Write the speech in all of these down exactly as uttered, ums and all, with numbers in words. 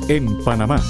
en Panamá.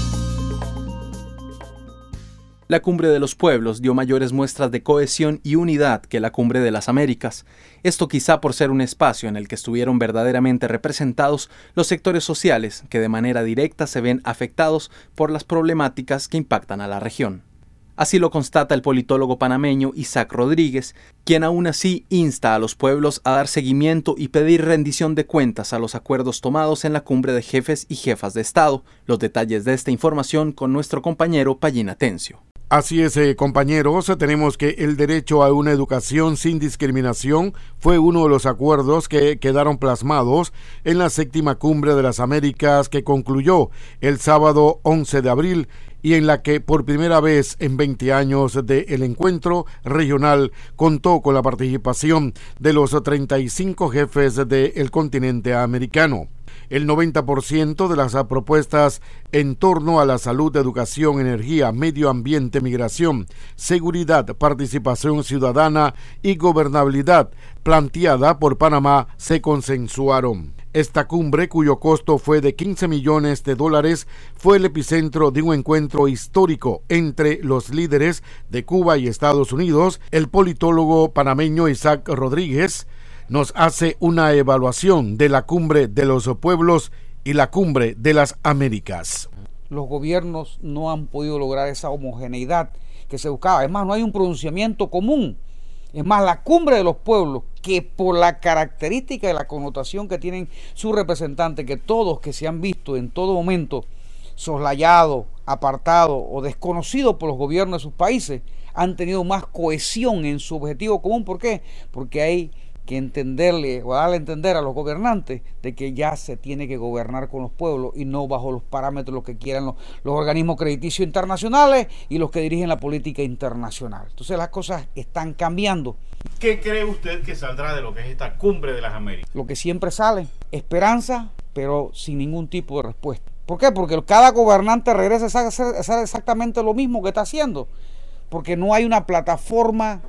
La Cumbre de los Pueblos dio mayores muestras de cohesión y unidad que la Cumbre de las Américas. Esto quizá por ser un espacio en el que estuvieron verdaderamente representados los sectores sociales que de manera directa se ven afectados por las problemáticas que impactan a la región. Así lo constata el politólogo panameño Isaac Rodríguez, quien aún así insta a los pueblos a dar seguimiento y pedir rendición de cuentas a los acuerdos tomados en la Cumbre de Jefes y Jefas de Estado. Los detalles de esta información con nuestro compañero Payín Atencio. Así es, eh, compañeros, tenemos que el derecho a una educación sin discriminación fue uno de los acuerdos que quedaron plasmados en la séptima Cumbre de las Américas que concluyó el sábado once de abril y en la que por primera vez en veinte años del encuentro regional contó con la participación de los treinta y cinco jefes del continente americano. El noventa por ciento de las propuestas en torno a la salud, educación, energía, medio ambiente, migración, seguridad, participación ciudadana y gobernabilidad planteada por Panamá se consensuaron. Esta cumbre, cuyo costo fue de quince millones de dólares, fue el epicentro de un encuentro histórico entre los líderes de Cuba y Estados Unidos. El politólogo panameño Isaac Rodríguez nos hace una evaluación de la Cumbre de los Pueblos y la Cumbre de las Américas. Los gobiernos no han podido lograr esa homogeneidad que se buscaba. Es más, no hay un pronunciamiento común. Es más, la Cumbre de los Pueblos, que por la característica y la connotación que tienen sus representantes, que todos que se han visto en todo momento soslayados, apartados o desconocidos por los gobiernos de sus países, han tenido más cohesión en su objetivo común. ¿Por qué? Porque hay que entenderle o darle a entender a los gobernantes de que ya se tiene que gobernar con los pueblos y no bajo los parámetros los que quieran los, los organismos crediticios internacionales y los que dirigen la política internacional. Entonces las cosas están cambiando. ¿Qué cree usted que saldrá de lo que es esta Cumbre de las Américas? Lo que siempre sale, esperanza, pero sin ningún tipo de respuesta. ¿Por qué? Porque cada gobernante regresa a hacer, a hacer exactamente lo mismo que está haciendo, porque no hay una plataforma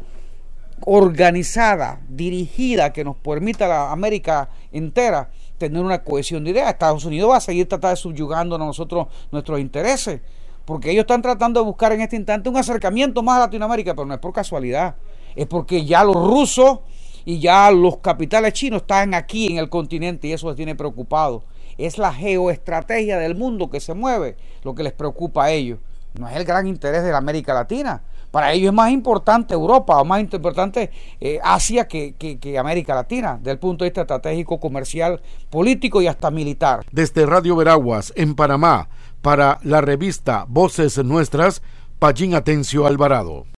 organizada, dirigida, que nos permita a la América entera tener una cohesión de ideas. Estados Unidos va a seguir tratando de subyugando a nosotros nuestros intereses, porque ellos están tratando de buscar en este instante un acercamiento más a Latinoamérica, pero no es por casualidad, es porque ya los rusos y ya los capitales chinos están aquí en el continente y eso les tiene preocupado. Es la geoestrategia del mundo que se mueve lo que les preocupa a ellos, no es el gran interés de la América Latina. Para ellos es más importante Europa o más importante eh, Asia que, que, que América Latina, desde el punto de vista estratégico, comercial, político y hasta militar. Desde Radio Veraguas, en Panamá, para la revista Voces Nuestras, Payín Atencio Alvarado.